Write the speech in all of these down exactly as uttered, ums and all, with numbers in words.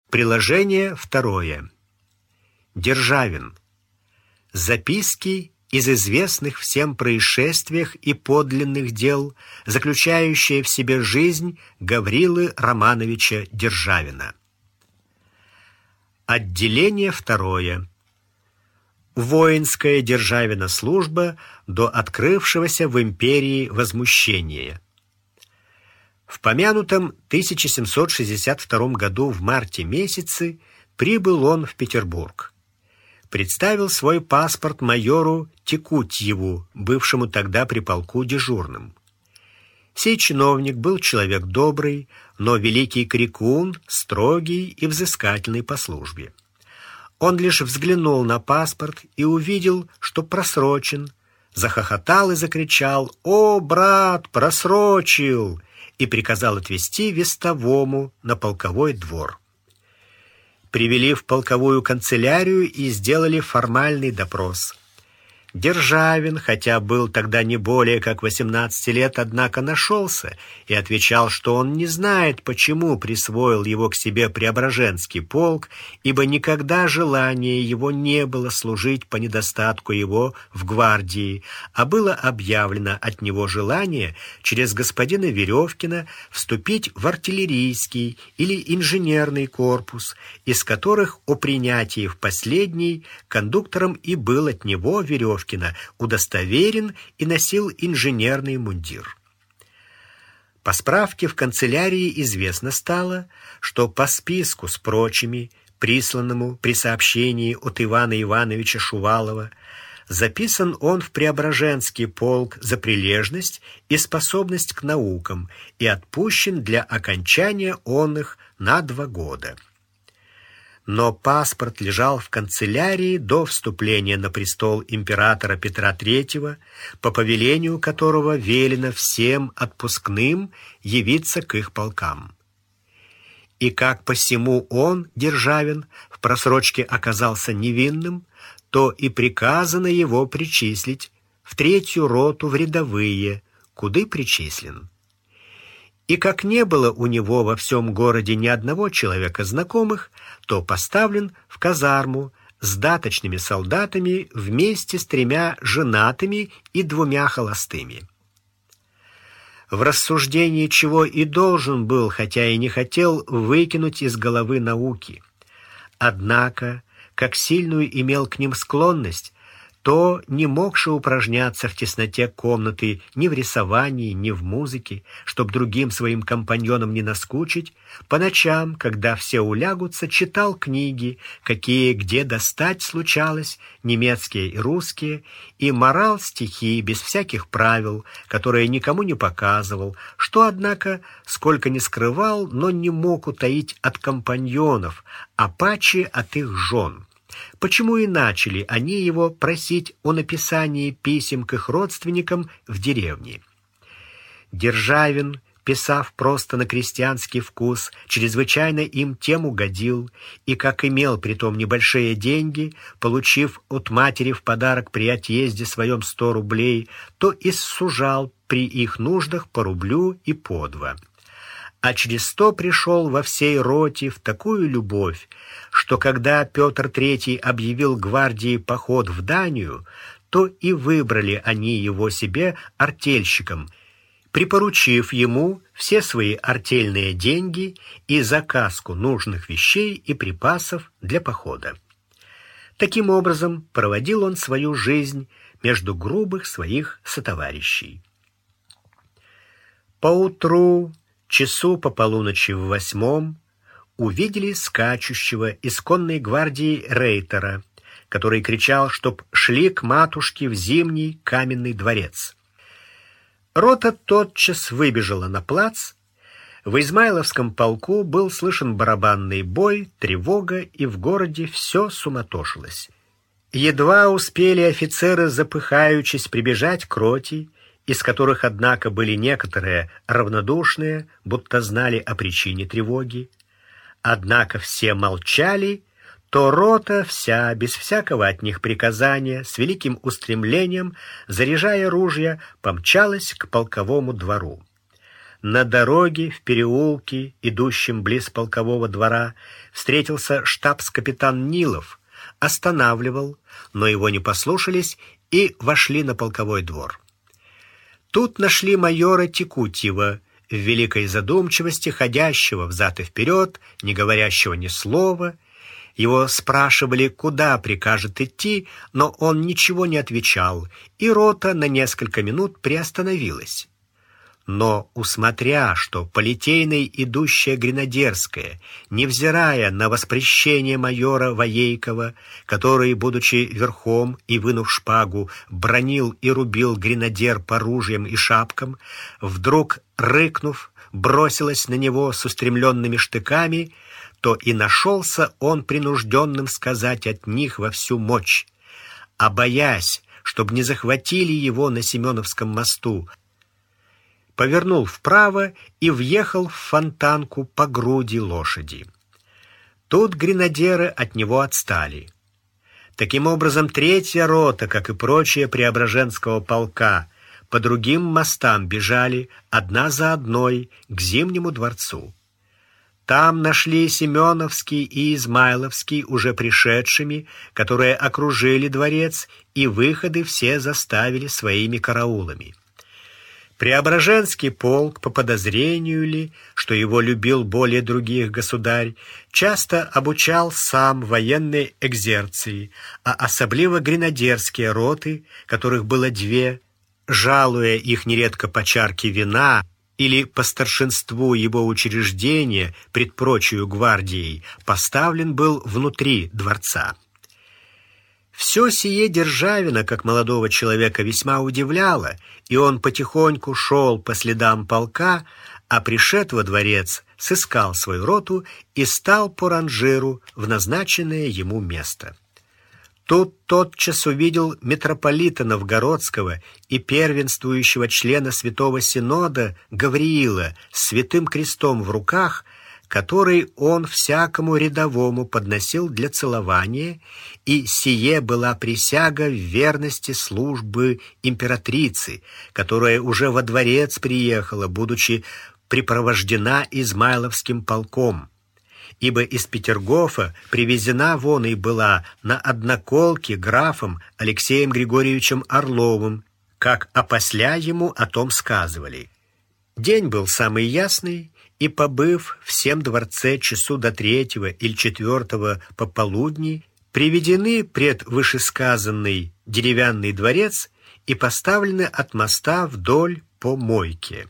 Приложение второе. Державин. Записки из известных всем происшествиях и подлинных дел, заключающие в себе жизнь Гаврилы Романовича Державина. Отделение второе. Воинская Державина служба до открывшегося в империи возмущения. В помянутом тысяча семьсот шестьдесят втором году в марте месяце прибыл он в Петербург. Представил свой паспорт майору Текутьеву, бывшему тогда при полку дежурным. Сей чиновник был человек добрый, но великий крикун, строгий и взыскательный по службе. Он лишь взглянул на паспорт и увидел, что просрочен, захохотал и закричал: «О, брат, просрочил!» и приказал отвезти вестовому на полковой двор. Привели в полковую канцелярию и сделали формальный допрос. Державин, хотя был тогда не более как восемнадцати лет, однако нашелся и отвечал, что он не знает, почему присвоил его к себе Преображенский полк, ибо никогда желания его не было служить по недостатку его в гвардии, а было объявлено от него желание через господина Веревкина вступить в артиллерийский или инженерный корпус, из которых о принятии в последний кондуктором и был от него Веревкин удостоверен и носил инженерный мундир. По справке в канцелярии известно стало, что по списку с прочими, присланному при сообщении от Ивана Ивановича Шувалова, записан он в Преображенский полк за прилежность и способность к наукам и отпущен для окончания он их на два года. Но паспорт лежал в канцелярии до вступления на престол императора Петра Третьего, по повелению которого велено всем отпускным явиться к их полкам. И как посему он, Державин, в просрочке оказался невинным, то и приказано его причислить в третью роту в рядовые, куды причислен. И как не было у него во всем городе ни одного человека знакомых, то поставлен в казарму с даточными солдатами вместе с тремя женатыми и двумя холостыми. В рассуждении чего и должен был, хотя и не хотел, выкинуть из головы науки. Однако, как сильную имел к ним склонность, то не могши упражняться в тесноте комнаты ни в рисовании, ни в музыке, чтоб другим своим компаньонам не наскучить, по ночам, когда все улягутся, читал книги, какие где достать случалось, немецкие и русские, и морал стихи без всяких правил, которые никому не показывал, что, однако, сколько не скрывал, но не мог утаить от компаньонов, а паче от их жен. Почему и начали они его просить о написании писем к их родственникам в деревне? Державин, писав просто на крестьянский вкус, чрезвычайно им тем угодил, и как имел притом небольшие деньги, получив от матери в подарок при отъезде своем сто рублей, то и сужал при их нуждах по рублю и по два. А через сто пришел во всей роте в такую любовь, что когда Петр Третий объявил гвардии поход в Данию, то и выбрали они его себе артельщиком, припоручив ему все свои артельные деньги и заказку нужных вещей и припасов для похода. Таким образом проводил он свою жизнь между грубых своих сотоварищей. Поутру, часу по полуночи в восьмом, увидели скачущего из конной гвардии рейтера, который кричал, чтоб шли к матушке в Зимний каменный дворец. Рота тотчас выбежала на плац. В Измайловском полку был слышен барабанный бой, тревога, и в городе все суматошилось. Едва успели офицеры, запыхаючись, прибежать к роте, из которых, однако, были некоторые равнодушные, будто знали о причине тревоги. Однако все молчали, то рота вся, без всякого от них приказания, с великим устремлением, заряжая ружья, помчалась к полковому двору. На дороге в переулке, идущем близ полкового двора, встретился штабс-капитан Нилов, останавливал, но его не послушались и вошли на полковой двор. Тут нашли майора Текутьева, в великой задумчивости, ходящего взад и вперед, не говорящего ни слова. Его спрашивали, куда прикажет идти, но он ничего не отвечал, и рота на несколько минут приостановилась. Но, усмотря, что по Литейной идущая гренадерская, невзирая на воспрещение майора Воейкова, который, будучи верхом и вынув шпагу, бранил и рубил гренадер по ружьям и шапкам, вдруг, рыкнув, бросилась на него с устремленными штыками, то и нашелся он принужденным сказать от них во всю мочь. А боясь, чтоб не захватили его на Семеновском мосту, повернул вправо и въехал в Фонтанку по груди лошади. Тут гренадеры от него отстали. Таким образом, третья рота, как и прочие Преображенского полка, по другим мостам бежали одна за одной к Зимнему дворцу. Там нашли Семеновский и Измайловский уже пришедшими, которые окружили дворец, и выходы все заставили своими караулами. Преображенский полк, по подозрению ли, что его любил более других государь, часто обучал сам военной экзерции, а особливо гренадерские роты, которых было две, жалуя их нередко по чарке вина или по старшинству его учреждения пред прочую гвардией, поставлен был внутри дворца. Все сие Державина, как молодого человека, весьма удивляло, и он потихоньку шел по следам полка, а пришед во дворец, сыскал свою роту и стал по ранжиру в назначенное ему место. Тут тотчас увидел митрополита Новгородского и первенствующего члена Святого Синода Гавриила с святым крестом в руках, который он всякому рядовому подносил для целования, и сие была присяга в верности службы императрицы, которая уже во дворец приехала, будучи припровождена Измайловским полком. Ибо из Петергофа привезена вон и была на одноколке графом Алексеем Григорьевичем Орловым, как опосля ему о том сказывали. День был самый ясный, и, побыв в сем дворце часу до третьего или четвертого пополудни, приведены пред вышесказанный деревянный дворец и поставлены от моста вдоль по мойке.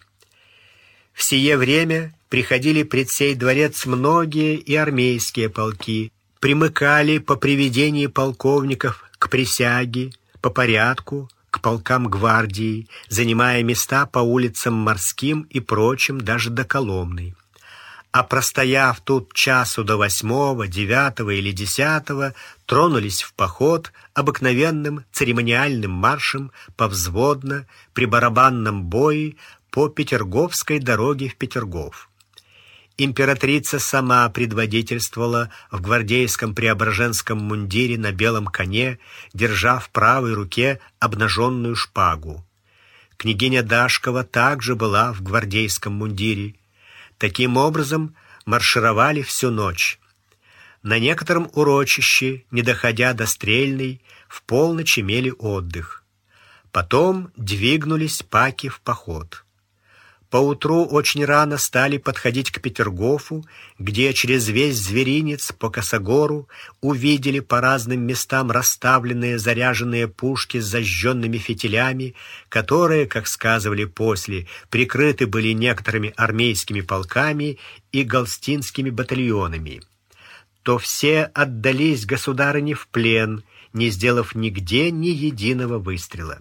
В сие время приходили пред сей дворец многие и армейские полки, примыкали по приведении полковников к присяге, по порядку, к полкам гвардии, занимая места по улицам Морским и прочим, даже до Коломны. А простояв тут часу до восьмого, девятого или десятого, тронулись в поход обыкновенным церемониальным маршем повзводно при барабанном бое по Петерговской дороге в Петергоф. Императрица сама предводительствовала в гвардейском преображенском мундире на белом коне, держа в правой руке обнаженную шпагу. Княгиня Дашкова также была в гвардейском мундире. Таким образом маршировали всю ночь. На некотором урочище, не доходя до Стрельной, в полночь имели отдых. Потом двигнулись паки в поход. Поутру очень рано стали подходить к Петергофу, где через весь зверинец по Косогору увидели по разным местам расставленные заряженные пушки с зажженными фитилями, которые, как сказывали после, прикрыты были некоторыми армейскими полками и галстинскими батальонами. То все отдались государыне в плен, не сделав нигде ни единого выстрела.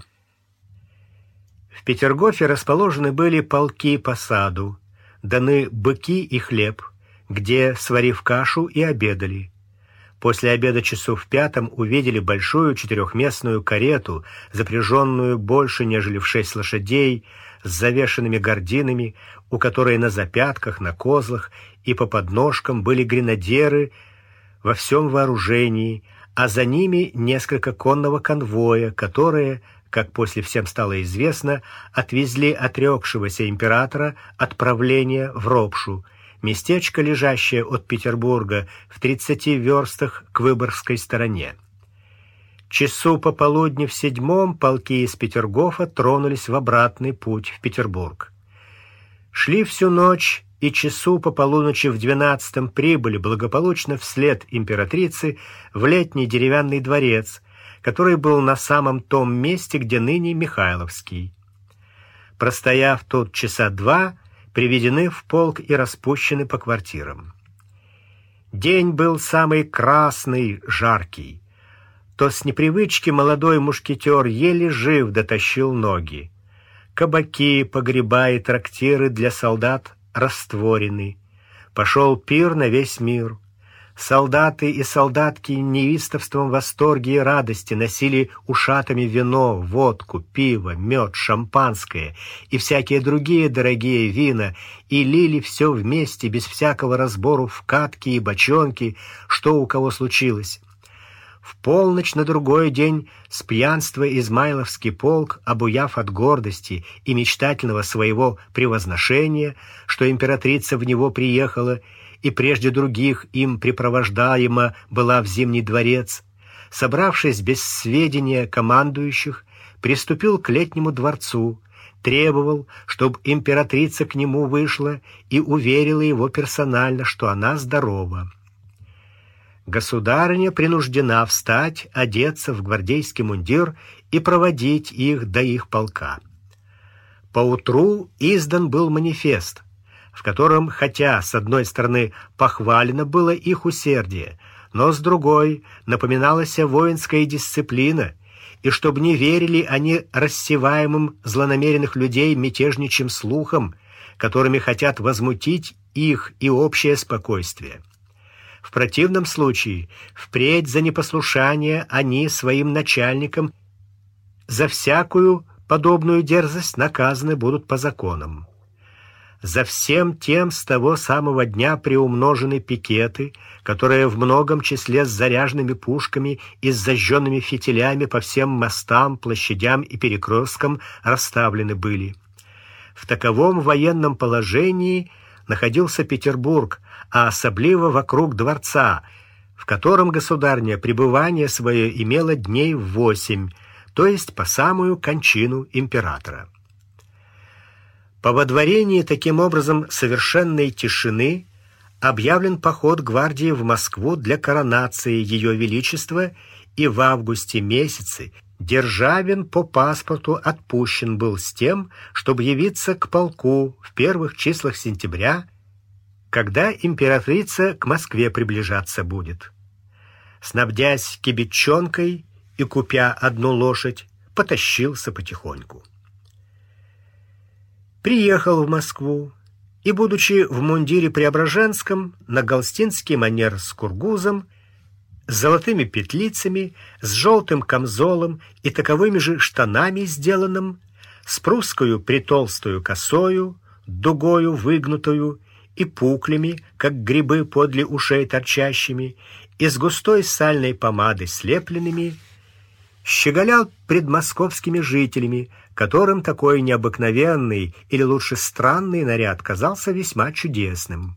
В Петергофе расположены были полки по саду, даны быки и хлеб, где, сварив кашу, и обедали. После обеда часу в пятом увидели большую четырехместную карету, запряженную больше, нежели в шесть лошадей, с завешенными гординами, у которой на запятках, на козлах и по подножкам были гренадеры во всем вооружении, а за ними несколько конного конвоя, которые, как после всем стало известно, отвезли отрекшегося императора от правления в Ропшу, местечко, лежащее от Петербурга в тридцати верстах к Выборгской стороне. Часу пополудни в седьмом полки из Петергофа тронулись в обратный путь в Петербург. Шли всю ночь, и часу по полуночи в двенадцатом прибыли благополучно вслед императрицы в летний деревянный дворец, который был на самом том месте, где ныне Михайловский. Простояв тут часа два, приведены в полк и распущены по квартирам. День был самый красный, жаркий. То с непривычки молодой мушкетер еле жив дотащил ноги. Кабаки, погреба и трактиры для солдат растворены. Пошел пир на весь мир. Солдаты и солдатки неистовством в восторге и радости носили ушатами вино, водку, пиво, мед, шампанское и всякие другие дорогие вина и лили все вместе без всякого разбору в катки и бочонки, что у кого случилось. В полночь на другой день с пьянства Измайловский полк, обуяв от гордости и мечтательного своего превозношения, что императрица в него приехала, и прежде других им припровождаема была в Зимний дворец, собравшись без сведения командующих, приступил к Летнему дворцу, требовал, чтобы императрица к нему вышла и уверила его персонально, что она здорова. Государыня принуждена встать, одеться в гвардейский мундир и проводить их до их полка. Поутру издан был манифест, в котором, хотя с одной стороны похвалено было их усердие, но с другой напоминалась воинская дисциплина, и чтобы не верили они рассеваемым злонамеренных людей мятежничьим слухам, которыми хотят возмутить их и общее спокойствие. В противном случае впредь за непослушание они своим начальникам за всякую подобную дерзость наказаны будут по законам. За всем тем с того самого дня приумножены пикеты, которые в многом числе с заряженными пушками и с зажженными фитилями по всем мостам, площадям и перекресткам расставлены были. В таковом военном положении находился Петербург, а особливо вокруг дворца, в котором государня пребывание свое имело дней восемь, то есть по самую кончину императора. По водворении таким образом совершенной тишины объявлен поход гвардии в Москву для коронации Ее Величества, и в августе месяце Державин по паспорту отпущен был с тем, чтобы явиться к полку в первых числах сентября, когда императрица к Москве приближаться будет. Снабдясь кибитчонкой и купя одну лошадь, потащился потихоньку. Приехал в Москву и, будучи в мундире преображенском, на галстинский манер с кургузом, с золотыми петлицами, с желтым камзолом и таковыми же штанами сделанным, с прусскою притолстую косою, дугою выгнутую и пуклями, как грибы подле ушей торчащими, и с густой сальной помадой слепленными, щеголял пред московскими жителями, которым такой необыкновенный или лучше странный наряд казался весьма чудесным.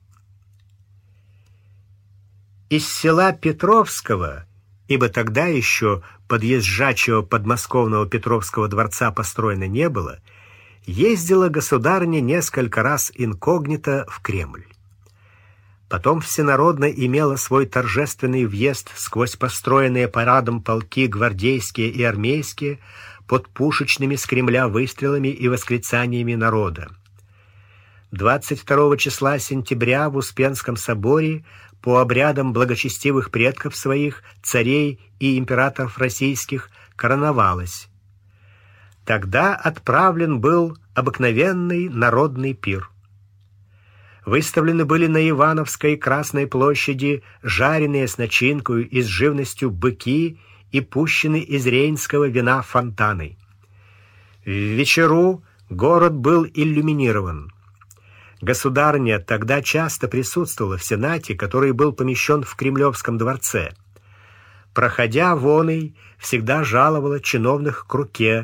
Из села Петровского, ибо тогда еще подъезжачего подмосковного Петровского дворца построено не было, ездила государыня несколько раз инкогнито в Кремль. Потом всенародно имела свой торжественный въезд сквозь построенные парадом полки гвардейские и армейские под пушечными с Кремля выстрелами и восклицаниями народа. двадцать второго числа сентября в Успенском соборе по обрядам благочестивых предков своих, царей и императоров российских, короновалась. Тогда отправлен был обыкновенный народный пир. Выставлены были на Ивановской Красной площади жареные с начинкой и с живностью быки и пущены из рейнского вина фонтаны. В вечеру город был иллюминирован. Государыня тогда часто присутствовала в Сенате, который был помещен в Кремлевском дворце. Проходя воной, всегда жаловала чиновных к руке,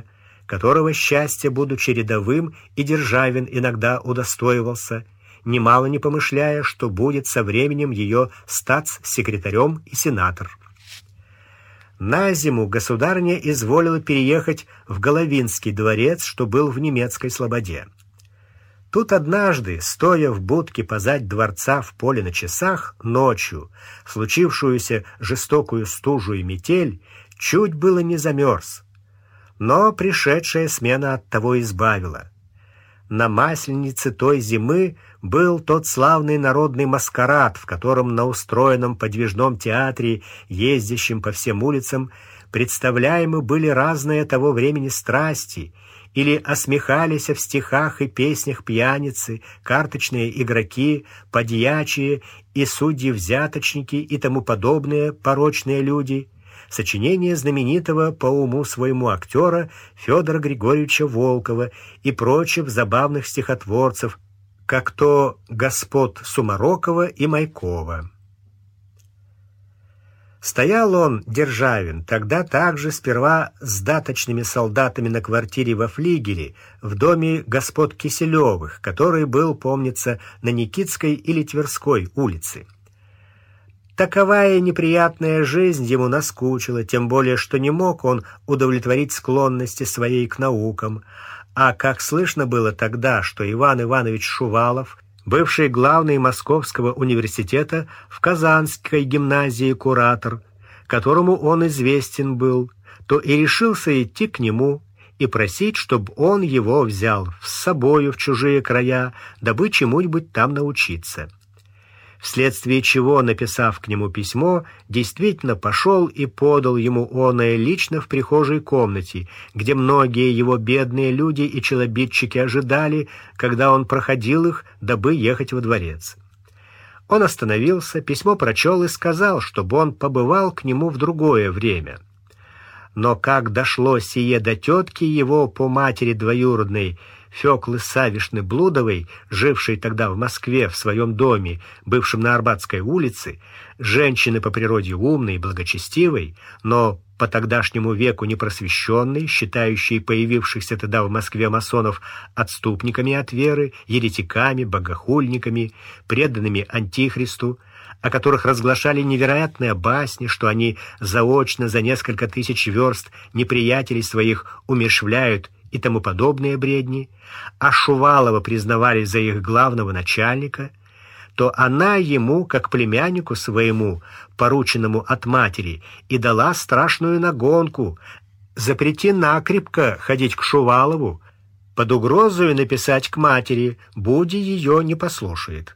которого счастье, будучи рядовым, и Державин иногда удостоивался, немало не помышляя, что будет со временем ее статс-секретарем и сенатор. На зиму государыня изволила переехать в Головинский дворец, что был в немецкой слободе. Тут однажды, стоя в будке позадь дворца в поле на часах, ночью, случившуюся жестокую стужу и метель, чуть было не замерз. Но пришедшая смена от того избавила. На Масленице той зимы был тот славный народный маскарад, в котором на устроенном подвижном театре, ездящем по всем улицам, представляемы были разные того времени страсти, или осмехались в стихах и песнях пьяницы, карточные игроки, подьячие и судьи-взяточники и тому подобные порочные люди, сочинение знаменитого по уму своему актера Федора Григорьевича Волкова и прочих забавных стихотворцев, как то господ Сумарокова и Майкова. Стоял он, Державин, тогда также сперва с даточными солдатами на квартире во флигеле, в доме господ Киселевых, который был, помнится, на Никитской или Тверской улице. Таковая неприятная жизнь ему наскучила, тем более, что не мог он удовлетворить склонности своей к наукам, а как слышно было тогда, что Иван Иванович Шувалов, бывший главный Московского университета, в Казанской гимназии куратор, которому он известен был, то и решился идти к нему и просить, чтобы он его взял с собою в чужие края, дабы чему-нибудь там научиться. Вследствие чего, написав к нему письмо, действительно пошел и подал ему оное лично в прихожей комнате, где многие его бедные люди и челобитчики ожидали, когда он проходил их, дабы ехать во дворец. Он остановился, письмо прочел и сказал, чтобы он побывал к нему в другое время. Но как дошло сие до тетки его по матери двоюродной, Фёклы Савишны Блудовой, жившей тогда в Москве в своем доме, бывшем на Арбатской улице, женщины по природе умной и благочестивой, но по тогдашнему веку непросвещенной, считающей появившихся тогда в Москве масонов отступниками от веры, еретиками, богохульниками, преданными Антихристу, о которых разглашали невероятные басни, что они заочно за несколько тысяч верст неприятелей своих умерщвляют и тому подобные бредни, а Шувалова признавали за их главного начальника, то она ему, как племяннику своему, порученному от матери, и дала страшную нагонку: запрети накрепко ходить к Шувалову, под угрозою написать к матери, буди ее не послушает.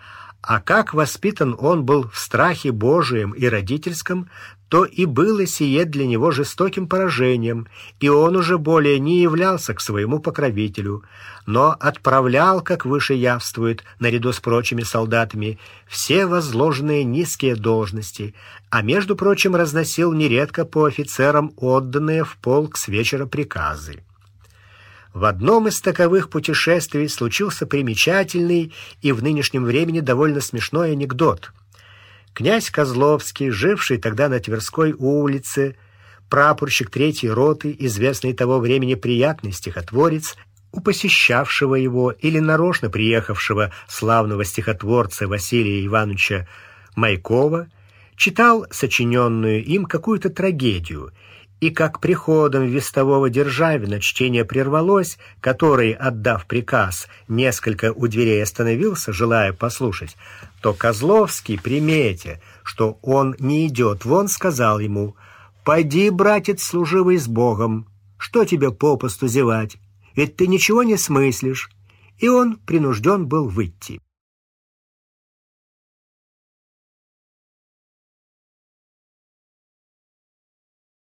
А как воспитан он был в страхе Божием и родительском, то и было сие для него жестоким поражением, и он уже более не являлся к своему покровителю, но отправлял, как выше явствует, наряду с прочими солдатами, все возложенные низкие должности, а между прочим разносил нередко по офицерам отданные в полк с вечера приказы. В одном из таковых путешествий случился примечательный и в нынешнем времени довольно смешной анекдот. Князь Козловский, живший тогда на Тверской улице, прапорщик третьей роты, известный того времени приятный стихотворец, у посещавшего его или нарочно приехавшего славного стихотворца Василия Ивановича Майкова, читал сочиненную им какую-то трагедию, и как приходом вестового Державина чтение прервалось, который, отдав приказ, несколько у дверей остановился, желая послушать, то Козловский, приметя, что он не идет вон, сказал ему: «Пойди, братец, служивый с Богом, что тебе попусту зевать, ведь ты ничего не смыслишь», и он принужден был выйти.